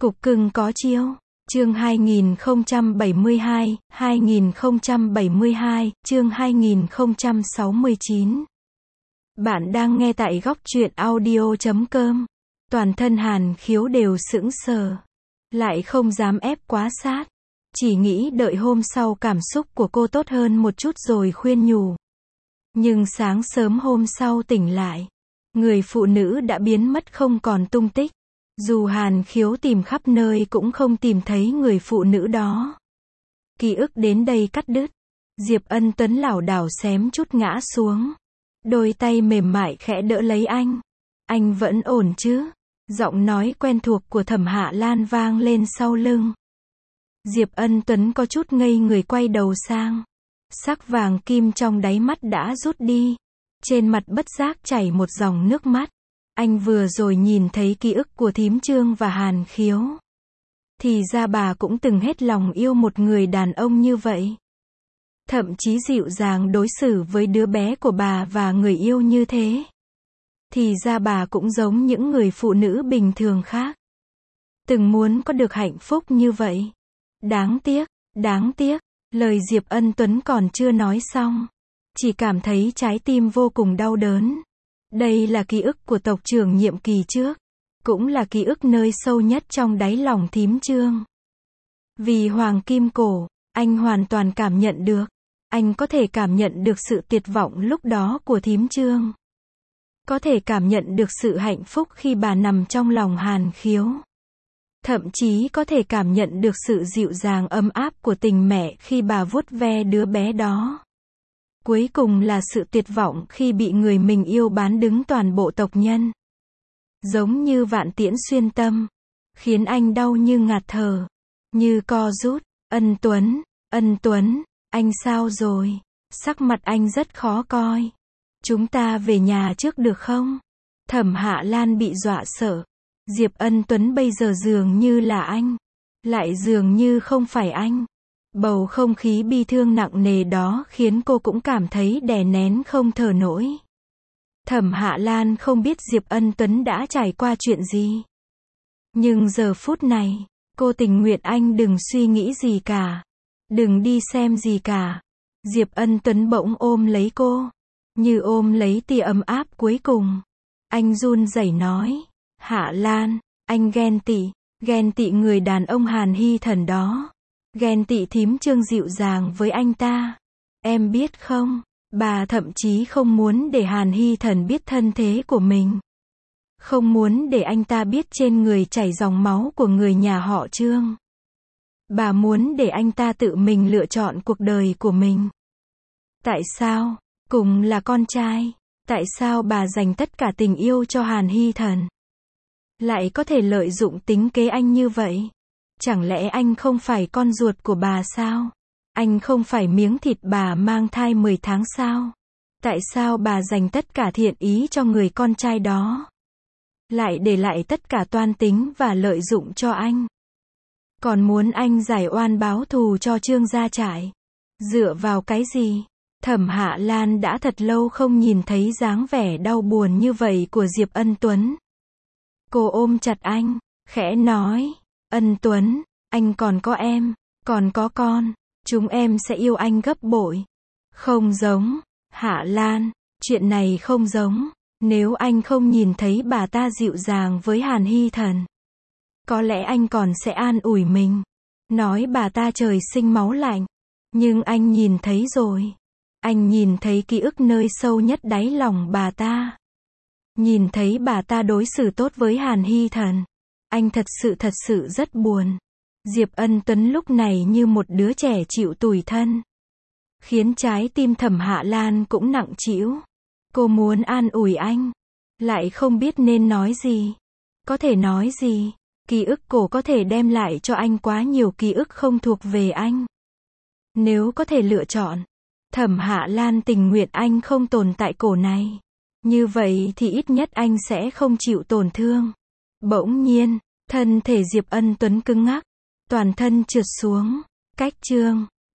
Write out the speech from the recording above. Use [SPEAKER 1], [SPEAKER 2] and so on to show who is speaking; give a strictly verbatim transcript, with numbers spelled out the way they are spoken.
[SPEAKER 1] Cục cưng có chiêu. Chương hai nghìn không trăm bảy mươi hai, hai nghìn không trăm bảy mươi hai, chương hai nghìn không trăm sáu mươi chín. Bạn đang nghe tại góc truyện audio chấm com. Toàn thân Hàn Khiếu đều sững sờ. Lại không dám ép quá sát. Chỉ nghĩ đợi hôm sau cảm xúc của cô tốt hơn một chút rồi khuyên nhủ. Nhưng sáng sớm hôm sau tỉnh lại, người phụ nữ đã biến mất không còn tung tích. Dù Hàn Khiếu tìm khắp nơi cũng không tìm thấy người phụ nữ đó. Ký ức đến đây cắt đứt. Diệp Ân Tuấn lảo đảo xém chút ngã xuống. Đôi tay mềm mại khẽ đỡ lấy anh. Anh vẫn ổn chứ? Giọng nói quen thuộc của Thẩm Hạ Lan vang lên sau lưng. Diệp Ân Tuấn có chút ngây người quay đầu sang. Sắc vàng kim trong đáy mắt đã rút đi. Trên mặt bất giác chảy một dòng nước mắt. Anh vừa rồi nhìn thấy ký ức của thím Trương và Hàn Khiếu. Thì ra bà cũng từng hết lòng yêu một người đàn ông như vậy. Thậm chí dịu dàng đối xử với đứa bé của bà và người yêu như thế. Thì ra bà cũng giống những người phụ nữ bình thường khác. Từng muốn có được hạnh phúc như vậy. Đáng tiếc, đáng tiếc, lời Diệp Ân Tuấn còn chưa nói xong. Chỉ cảm thấy trái tim vô cùng đau đớn. Đây là ký ức của tộc trưởng nhiệm kỳ trước. Cũng là ký ức nơi sâu nhất trong đáy lòng thím Trương. Vì hoàng kim cổ, anh hoàn toàn cảm nhận được. Anh có thể cảm nhận được sự tuyệt vọng lúc đó của thím Trương. Có thể cảm nhận được sự hạnh phúc khi bà nằm trong lòng Hàn Khiếu. Thậm chí có thể cảm nhận được sự dịu dàng ấm áp của tình mẹ khi bà vuốt ve đứa bé đó. Cuối cùng là sự tuyệt vọng khi bị người mình yêu bán đứng toàn bộ tộc nhân. Giống như vạn tiễn xuyên tâm. Khiến anh đau như ngạt thở. Như co rút. Ân Tuấn, Ân Tuấn, anh sao rồi? Sắc mặt anh rất khó coi. Chúng ta về nhà trước được không? Thẩm Hạ Lan bị dọa sợ. Diệp Ân Tuấn bây giờ dường như là anh. Lại dường như không phải anh. Bầu không khí bi thương nặng nề đó khiến cô cũng cảm thấy đè nén không thở nổi. Thẩm Hạ Lan không biết Diệp Ân Tuấn đã trải qua chuyện gì. Nhưng giờ phút này, cô tình nguyện anh đừng suy nghĩ gì cả. Đừng đi xem gì cả. Diệp Ân Tuấn bỗng ôm lấy cô. Như ôm lấy tia ấm áp cuối cùng. Anh run rẩy nói. Hạ Lan, anh ghen tị. Ghen tị người đàn ông Hàn Hy Thần đó. Ghen tị thím Trương dịu dàng với anh ta. Em biết không, bà thậm chí không muốn để Hàn Hy Thần biết thân thế của mình. Không muốn để anh ta biết trên người chảy dòng máu của người nhà họ Trương. Bà muốn để anh ta tự mình lựa chọn cuộc đời của mình. Tại sao? Cùng là con trai. Tại sao bà dành tất cả tình yêu cho Hàn Hy Thần? Lại có thể lợi dụng tính kế anh như vậy? Chẳng lẽ anh không phải con ruột của bà sao? Anh không phải miếng thịt bà mang thai mười tháng sao? Tại sao bà dành tất cả thiện ý cho người con trai đó? Lại để lại tất cả toan tính và lợi dụng cho anh? Còn muốn anh giải oan báo thù cho Trương gia trại? Dựa vào cái gì? Thẩm Hạ Lan đã thật lâu không nhìn thấy dáng vẻ đau buồn như vậy của Diệp Ân Tuấn. Cô ôm chặt anh, khẽ nói. Ân Tuấn, anh còn có em, còn có con, chúng em sẽ yêu anh gấp bội. Không giống, Hạ Lan, chuyện này không giống, nếu anh không nhìn thấy bà ta dịu dàng với Hàn Hy Thần. Có lẽ anh còn sẽ an ủi mình, nói bà ta trời sinh máu lạnh, nhưng anh nhìn thấy rồi. Anh nhìn thấy ký ức nơi sâu nhất đáy lòng bà ta. Nhìn thấy bà ta đối xử tốt với Hàn Hy Thần. Anh thật sự thật sự rất buồn. Diệp Ân Tuấn lúc này như một đứa trẻ chịu tủi thân. Khiến trái tim Thẩm Hạ Lan cũng nặng trĩu. Cô muốn an ủi anh. Lại không biết nên nói gì. Có thể nói gì. Ký ức cổ có thể đem lại cho anh quá nhiều ký ức không thuộc về anh. Nếu có thể lựa chọn. Thẩm Hạ Lan tình nguyện anh không tồn tại cổ này. Như vậy thì ít nhất anh sẽ không chịu tổn thương. Bỗng nhiên, thân thể Diệp Ân Tuấn cứng ngắc, toàn thân trượt xuống, cách Trương,